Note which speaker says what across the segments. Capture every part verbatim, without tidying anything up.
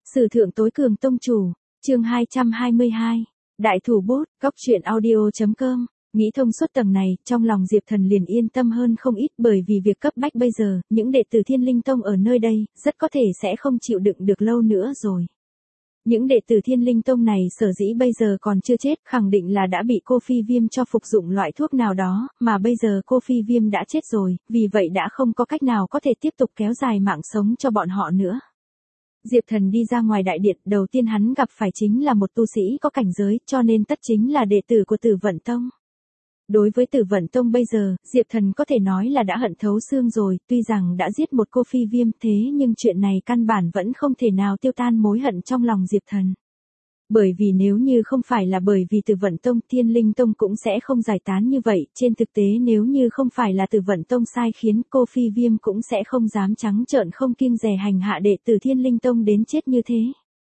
Speaker 1: Sử thượng tối cường tông chủ, chương hai trăm hai mươi hai, đại thủ bút, góc truyện audio.com. Nghĩ thông suốt tầng này, trong lòng Diệp Thần liền yên tâm hơn không ít, bởi vì việc cấp bách bây giờ, những đệ tử Thiên Linh Tông ở nơi đây, rất có thể sẽ không chịu đựng được lâu nữa rồi. Những đệ tử Thiên Linh Tông này sở dĩ bây giờ còn chưa chết, khẳng định là đã bị cô Phi Viêm cho phục dụng loại thuốc nào đó, mà bây giờ cô Phi Viêm đã chết rồi, vì vậy đã không có cách nào có thể tiếp tục kéo dài mạng sống cho bọn họ nữa. Diệp Thần đi ra ngoài đại điện, đầu tiên hắn gặp phải chính là một tu sĩ có cảnh giới, cho nên tất chính là đệ tử của Tử Vận Tông. Đối với Tử Vận Tông bây giờ, Diệp Thần có thể nói là đã hận thấu xương rồi, tuy rằng đã giết một cô Phi Viêm thế nhưng chuyện này căn bản vẫn không thể nào tiêu tan mối hận trong lòng Diệp Thần. Bởi vì nếu như không phải là bởi vì Tử Vận Tông, Thiên Linh Tông cũng sẽ không giải tán như vậy, trên thực tế nếu như không phải là Tử Vận Tông sai khiến, cô Phi Viêm cũng sẽ không dám trắng trợn không kiêng dè hành hạ đệ tử Thiên Linh Tông đến chết như thế.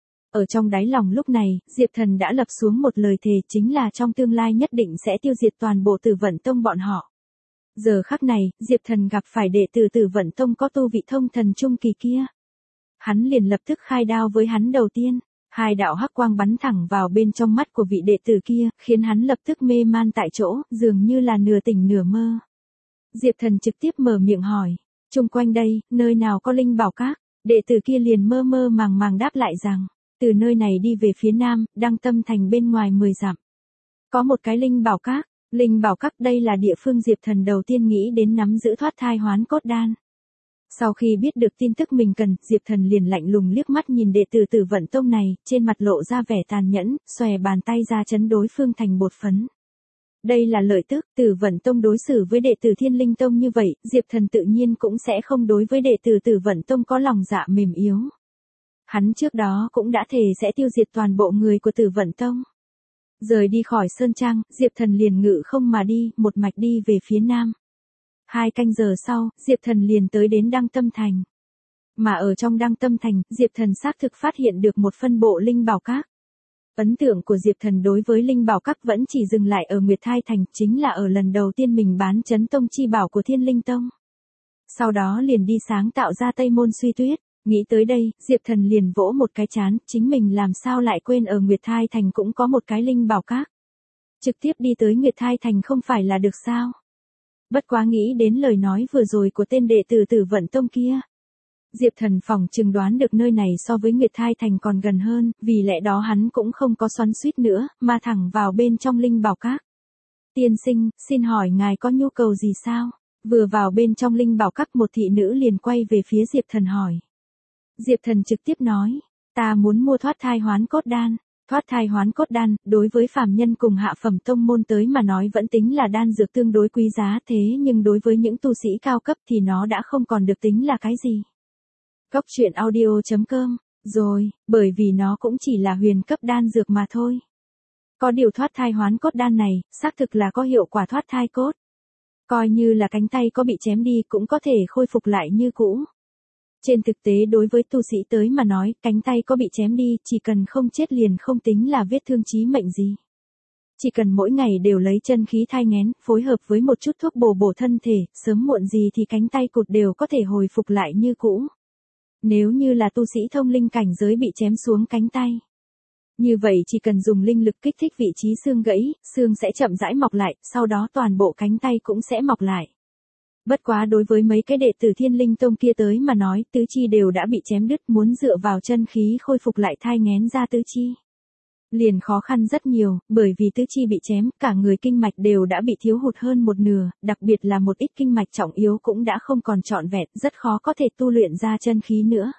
Speaker 1: Ở trong đáy lòng lúc này, Diệp Thần đã lập xuống một lời thề, chính là trong tương lai nhất định sẽ tiêu diệt toàn bộ Tử Vận Tông bọn họ. Giờ khắc này, Diệp Thần gặp phải đệ tử Tử Vận Tông có tu vị thông thần trung kỳ kia. Hắn liền lập tức khai đao với hắn đầu tiên. Hai đạo hắc quang bắn thẳng vào bên trong mắt của vị đệ tử kia, khiến hắn lập tức mê man tại chỗ, dường như là nửa tỉnh nửa mơ. Diệp Thần trực tiếp mở miệng hỏi, chung quanh đây, nơi nào có linh bảo các? Đệ tử kia liền mơ mơ màng màng đáp lại rằng, từ nơi này đi về phía nam, Đăng Tâm Thành bên ngoài mười dặm. Có một cái linh bảo các, linh bảo các đây là địa phương Diệp Thần đầu tiên nghĩ đến nắm giữ thoát thai hoán cốt đan. Sau khi biết được tin tức mình cần, Diệp Thần liền lạnh lùng liếc mắt nhìn đệ tử Tử Vận Tông này, trên mặt lộ ra vẻ tàn nhẫn, xòe bàn tay ra chấn đối phương thành bột phấn. Đây là lợi tức, Tử Vận Tông đối xử với đệ tử Thiên Linh Tông như vậy, Diệp Thần tự nhiên cũng sẽ không đối với đệ tử Tử Vận Tông có lòng dạ mềm yếu. Hắn trước đó cũng đã thề sẽ tiêu diệt toàn bộ người của Tử Vận Tông. Rời đi khỏi Sơn Trang, Diệp Thần liền ngự không mà đi, một mạch đi về phía nam. Hai canh giờ sau, Diệp Thần liền tới đến Đăng Tâm Thành. Mà ở trong Đăng Tâm Thành, Diệp Thần xác thực phát hiện được một phân bộ linh bảo các. Ấn tượng của Diệp Thần đối với linh bảo các vẫn chỉ dừng lại ở Nguyệt Thai Thành, chính là ở lần đầu tiên mình bán Chấn Tông chi bảo của Thiên Linh Tông. Sau đó liền đi sáng tạo ra Tây Môn Suy Tuyết. Nghĩ tới đây, Diệp Thần liền vỗ một cái chán, chính mình làm sao lại quên ở Nguyệt Thai Thành cũng có một cái linh bảo các. Trực tiếp đi tới Nguyệt Thai Thành không phải là được sao? Bất quá nghĩ đến lời nói vừa rồi của tên đệ tử Tử Vận Tông kia. Diệp Thần phỏng chừng đoán được nơi này so với Nguyệt Thai Thành còn gần hơn, vì lẽ đó hắn cũng không có xoắn xuýt nữa, mà thẳng vào bên trong linh bảo các. Tiên sinh, xin hỏi ngài có nhu cầu gì sao? Vừa vào bên trong linh bảo các, một thị nữ liền quay về phía Diệp Thần hỏi. Diệp Thần trực tiếp nói, ta muốn mua thoát thai hoán cốt đan. Thoát thai hoán cốt đan, đối với phàm nhân cùng hạ phẩm tông môn tới mà nói vẫn tính là đan dược tương đối quý giá, thế nhưng đối với những tu sĩ cao cấp thì nó đã không còn được tính là cái gì. Góc truyện audio.com, rồi, bởi vì nó cũng chỉ là huyền cấp đan dược mà thôi. Có điều thoát thai hoán cốt đan này, xác thực là có hiệu quả thoát thai cốt. Coi như là cánh tay có bị chém đi cũng có thể khôi phục lại như cũ. Trên thực tế đối với tu sĩ tới mà nói, cánh tay có bị chém đi, chỉ cần không chết liền không tính là vết thương chí mệnh gì. Chỉ cần mỗi ngày đều lấy chân khí thai nghén, phối hợp với một chút thuốc bổ bổ thân thể, sớm muộn gì thì cánh tay cụt đều có thể hồi phục lại như cũ. Nếu như là tu sĩ thông linh cảnh giới bị chém xuống cánh tay. Như vậy chỉ cần dùng linh lực kích thích vị trí xương gãy, xương sẽ chậm rãi mọc lại, sau đó toàn bộ cánh tay cũng sẽ mọc lại. Bất quá đối với mấy cái đệ tử Thiên Linh Tông kia tới mà nói, tứ chi đều đã bị chém đứt, muốn dựa vào chân khí khôi phục lại thai nghén ra tứ chi. Liền khó khăn rất nhiều, bởi vì tứ chi bị chém, cả người kinh mạch đều đã bị thiếu hụt hơn một nửa, đặc biệt là một ít kinh mạch trọng yếu cũng đã không còn trọn vẹn, rất khó có thể tu luyện ra chân khí nữa.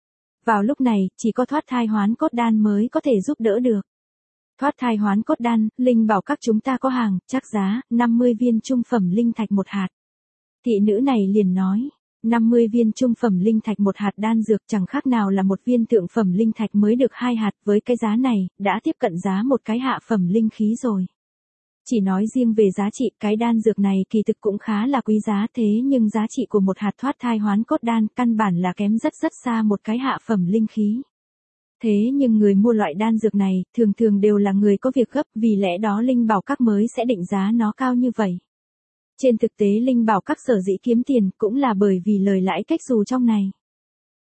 Speaker 1: Vào lúc này, chỉ có thoát thai hoán cốt đan mới có thể giúp đỡ được. Thoát thai hoán cốt đan, linh bảo các chúng ta có hàng, chắc giá, năm mươi viên trung phẩm linh thạch một hạt. Thị nữ này liền nói, năm mươi viên trung phẩm linh thạch một hạt đan dược chẳng khác nào là một viên thượng phẩm linh thạch mới được hai hạt, với cái giá này, đã tiếp cận giá một cái hạ phẩm linh khí rồi. Chỉ nói riêng về giá trị, cái đan dược này kỳ thực cũng khá là quý giá, thế nhưng giá trị của một hạt thoát thai hoán cốt đan căn bản là kém rất rất xa một cái hạ phẩm linh khí. Thế nhưng người mua loại đan dược này, thường thường đều là người có việc gấp, vì lẽ đó linh bảo các mới sẽ định giá nó cao như vậy. Trên thực tế linh bảo các sở dĩ kiếm tiền cũng là bởi vì lời lãi cách dù trong này.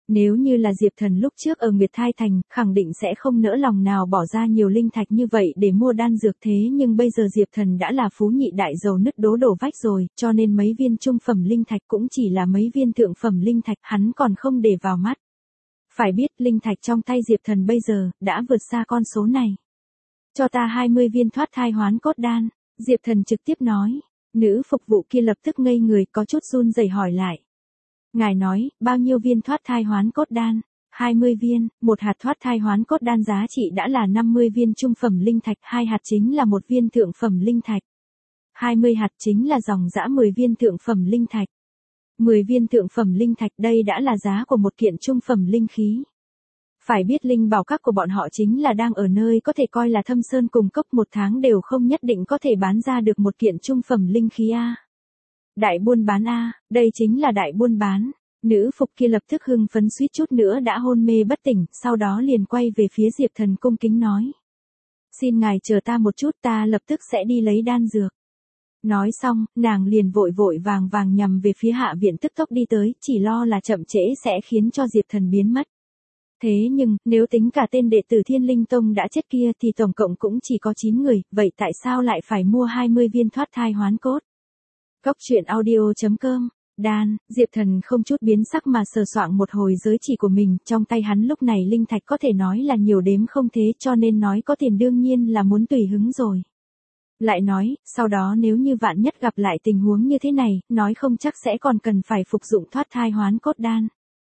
Speaker 1: Nếu như là Diệp Thần lúc trước ở Nguyệt Thai Thành, khẳng định sẽ không nỡ lòng nào bỏ ra nhiều linh thạch như vậy để mua đan dược, thế nhưng bây giờ Diệp Thần đã là phú nhị đại giàu nứt đố đổ vách rồi, cho nên mấy viên trung phẩm linh thạch cũng chỉ là mấy viên thượng phẩm linh thạch, hắn còn không để vào mắt. Phải biết linh thạch trong tay Diệp Thần bây giờ đã vượt xa con số này. Cho ta hai mươi viên thoát thai hoán cốt đan, Diệp Thần trực tiếp nói. Nữ phục vụ kia lập tức ngây người, có chút run rẩy hỏi lại. Ngài nói, bao nhiêu viên thoát thai hoán cốt đan? hai mươi viên, một hạt thoát thai hoán cốt đan giá trị đã là năm mươi viên trung phẩm linh thạch, hai hạt chính là một viên thượng phẩm linh thạch. hai mươi hạt chính là dòng dã mười viên thượng phẩm linh thạch. mười viên thượng phẩm linh thạch đây đã là giá của một kiện trung phẩm linh khí. Phải biết linh bảo các của bọn họ chính là đang ở nơi có thể coi là thâm sơn cùng cốc, một tháng đều không nhất định có thể bán ra được một kiện trung phẩm linh khí A. Đại buôn bán A, đây chính là đại buôn bán. Nữ phục kia lập tức hưng phấn suýt chút nữa đã hôn mê bất tỉnh, sau đó liền quay về phía Diệp Thần cung kính nói. Xin ngài chờ ta một chút, ta lập tức sẽ đi lấy đan dược. Nói xong, nàng liền vội vội vàng vàng nhằm về phía hạ viện tức tốc đi tới, chỉ lo là chậm trễ sẽ khiến cho Diệp Thần biến mất. Thế nhưng, nếu tính cả tên đệ tử Thiên Linh Tông đã chết kia thì tổng cộng cũng chỉ có chín người, vậy tại sao lại phải mua hai mươi viên thoát thai hoán cốt? Góc truyện audio chấm com, đan, Diệp Thần không chút biến sắc mà sờ soạng một hồi giới chỉ của mình, trong tay hắn lúc này linh thạch có thể nói là nhiều đếm không thế, cho nên nói có tiền đương nhiên là muốn tùy hứng rồi. Lại nói, sau đó nếu như vạn nhất gặp lại tình huống như thế này, nói không chắc sẽ còn cần phải phục dụng thoát thai hoán cốt đan.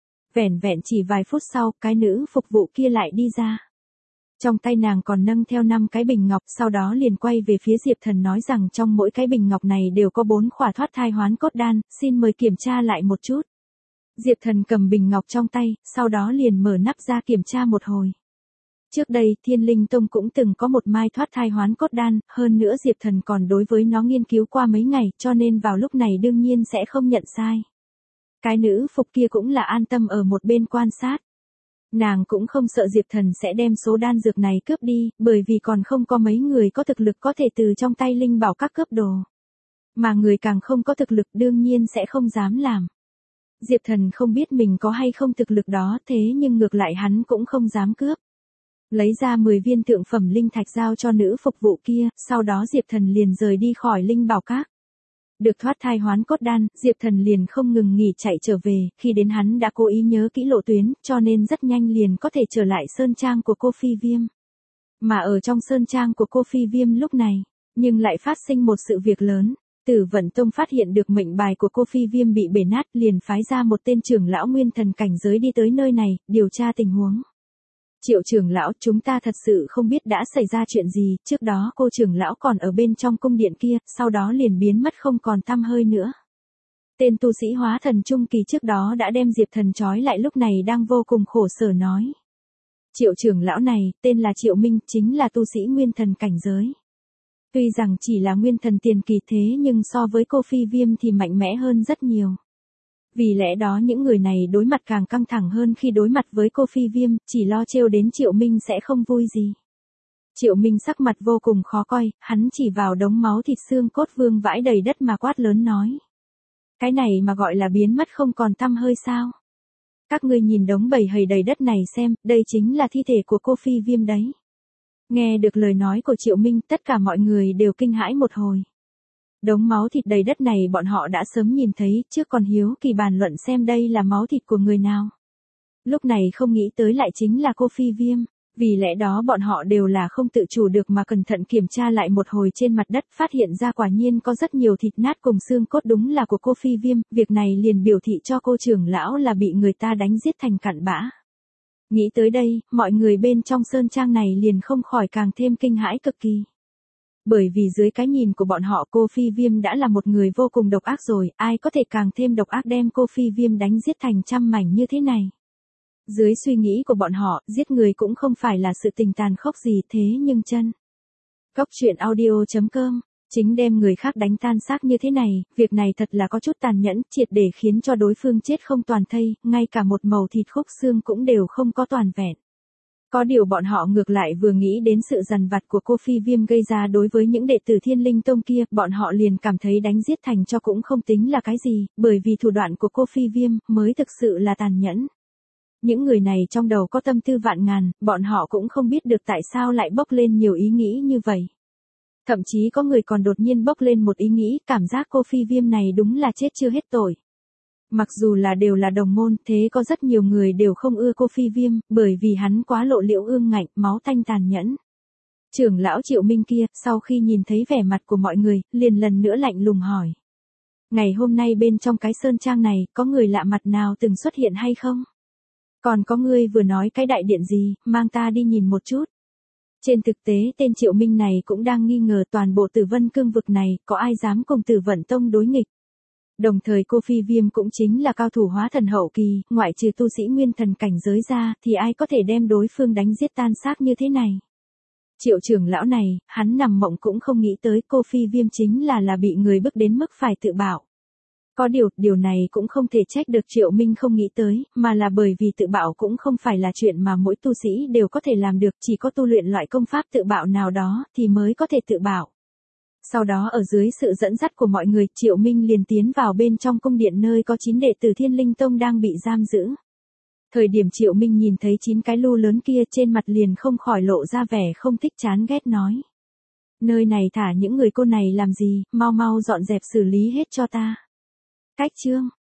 Speaker 1: Vẻn vẹn chỉ vài phút sau, cái nữ phục vụ kia lại đi ra. Trong tay nàng còn nâng theo năm cái bình ngọc, sau đó liền quay về phía Diệp Thần nói rằng trong mỗi cái bình ngọc này đều có bốn khỏa thoát thai hoán cốt đan, xin mời kiểm tra lại một chút. Diệp Thần cầm bình ngọc trong tay, sau đó liền mở nắp ra kiểm tra một hồi. Trước đây, Thiên Linh Tông cũng từng có một mai thoát thai hoán cốt đan, hơn nữa Diệp Thần còn đối với nó nghiên cứu qua mấy ngày, cho nên vào lúc này đương nhiên sẽ không nhận sai. Cái nữ phục kia cũng là an tâm ở một bên quan sát. Nàng cũng không sợ Diệp Thần sẽ đem số đan dược này cướp đi, bởi vì còn không có mấy người có thực lực có thể từ trong tay linh bảo các cướp đồ. Mà người càng không có thực lực đương nhiên sẽ không dám làm. Diệp Thần không biết mình có hay không thực lực đó, thế nhưng ngược lại hắn cũng không dám cướp. Lấy ra mười viên thượng phẩm linh thạch giao cho nữ phục vụ kia, sau đó Diệp Thần liền rời đi khỏi linh bảo các. Được thoát thai hoán cốt đan, Diệp Thần liền không ngừng nghỉ chạy trở về, khi đến hắn đã cố ý nhớ kỹ lộ tuyến, cho nên rất nhanh liền có thể trở lại sơn trang của cô Phi Viêm. Mà ở trong sơn trang của cô Phi Viêm lúc này, nhưng lại phát sinh một sự việc lớn. Tử Vận Tông phát hiện được mệnh bài của cô Phi Viêm bị bể nát, liền phái ra một tên trưởng lão nguyên thần cảnh giới đi tới nơi này, điều tra tình huống. Triệu trưởng lão, chúng ta thật sự không biết đã xảy ra chuyện gì, trước đó cô trưởng lão còn ở bên trong cung điện kia, sau đó liền biến mất không còn tăm hơi nữa. Tên tu sĩ hóa thần trung kỳ trước đó đã đem Diệp Thần trói lại lúc này đang vô cùng khổ sở nói. Triệu trưởng lão này, tên là Triệu Minh, chính là tu sĩ nguyên thần cảnh giới. Tuy rằng chỉ là nguyên thần tiền kỳ thế nhưng so với cô Phi Viêm thì mạnh mẽ hơn rất nhiều. Vì lẽ đó những người này đối mặt càng căng thẳng hơn khi đối mặt với cô Phi Viêm, chỉ lo trêu đến Triệu Minh sẽ không vui gì. Triệu Minh sắc mặt vô cùng khó coi, hắn chỉ vào đống máu thịt xương cốt vương vãi đầy đất mà quát lớn nói. Cái này mà gọi là biến mất không còn tăm hơi sao? Các ngươi nhìn đống bầy hầy đầy đất này xem, đây chính là thi thể của cô Phi Viêm đấy. Nghe được lời nói của Triệu Minh, tất cả mọi người đều kinh hãi một hồi. Đống máu thịt đầy đất này bọn họ đã sớm nhìn thấy, trước còn hiếu kỳ bàn luận xem đây là máu thịt của người nào. Lúc này không nghĩ tới lại chính là cô Phi Viêm, vì lẽ đó bọn họ đều là không tự chủ được mà cẩn thận kiểm tra lại một hồi trên mặt đất, phát hiện ra quả nhiên có rất nhiều thịt nát cùng xương cốt đúng là của cô Phi Viêm, việc này liền biểu thị cho cô trưởng lão là bị người ta đánh giết thành cặn bã. Nghĩ tới đây, mọi người bên trong sơn trang này liền không khỏi càng thêm kinh hãi cực kỳ. Bởi vì dưới cái nhìn của bọn họ cô Phi Viêm đã là một người vô cùng độc ác rồi, ai có thể càng thêm độc ác đem cô Phi Viêm đánh giết thành trăm mảnh như thế này. Dưới suy nghĩ của bọn họ, giết người cũng không phải là sự tình tàn khốc gì thế nhưng chân. Góc truyện audio chấm com, chính đem người khác đánh tan xác như thế này, việc này thật là có chút tàn nhẫn, triệt để khiến cho đối phương chết không toàn thây, ngay cả một mẩu thịt khúc xương cũng đều không có toàn vẹn. Có điều bọn họ ngược lại vừa nghĩ đến sự dằn vặt của cô Phi Viêm gây ra đối với những đệ tử Thiên Linh Tông kia, bọn họ liền cảm thấy đánh giết thành cho cũng không tính là cái gì, bởi vì thủ đoạn của cô Phi Viêm mới thực sự là tàn nhẫn. Những người này trong đầu có tâm tư vạn ngàn, bọn họ cũng không biết được tại sao lại bốc lên nhiều ý nghĩ như vậy. Thậm chí có người còn đột nhiên bốc lên một ý nghĩ, cảm giác cô Phi Viêm này đúng là chết chưa hết tội. Mặc dù là đều là đồng môn, thế có rất nhiều người đều không ưa cô Phi Viêm, bởi vì hắn quá lộ liễu ương ngạnh, máu tanh tàn nhẫn. Trưởng lão Triệu Minh kia, sau khi nhìn thấy vẻ mặt của mọi người, liền lần nữa lạnh lùng hỏi. Ngày hôm nay bên trong cái sơn trang này, có người lạ mặt nào từng xuất hiện hay không? Còn có ngươi vừa nói cái đại điện gì, mang ta đi nhìn một chút. Trên thực tế tên Triệu Minh này cũng đang nghi ngờ toàn bộ Tử Vân Cương vực này, có ai dám cùng Tử Vận Tông đối nghịch. Đồng thời cô Phi Viêm cũng chính là cao thủ hóa thần hậu kỳ, ngoại trừ tu sĩ nguyên thần cảnh giới ra, thì ai có thể đem đối phương đánh giết tan xác như thế này. Triệu trưởng lão này, hắn nằm mộng cũng không nghĩ tới cô Phi Viêm chính là là bị người bức đến mức phải tự bạo. Có điều, điều này cũng không thể trách được Triệu Minh không nghĩ tới, mà là bởi vì tự bạo cũng không phải là chuyện mà mỗi tu sĩ đều có thể làm được, chỉ có tu luyện loại công pháp tự bạo nào đó thì mới có thể tự bạo. Sau đó ở dưới sự dẫn dắt của mọi người, Triệu Minh liền tiến vào bên trong cung điện nơi có chín đệ tử Thiên Linh Tông đang bị giam giữ. Thời điểm Triệu Minh nhìn thấy chín cái lu lớn kia trên mặt liền không khỏi lộ ra vẻ không thích chán ghét nói. Nơi này thả những người cô này làm gì, mau mau dọn dẹp xử lý hết cho ta. Cách chương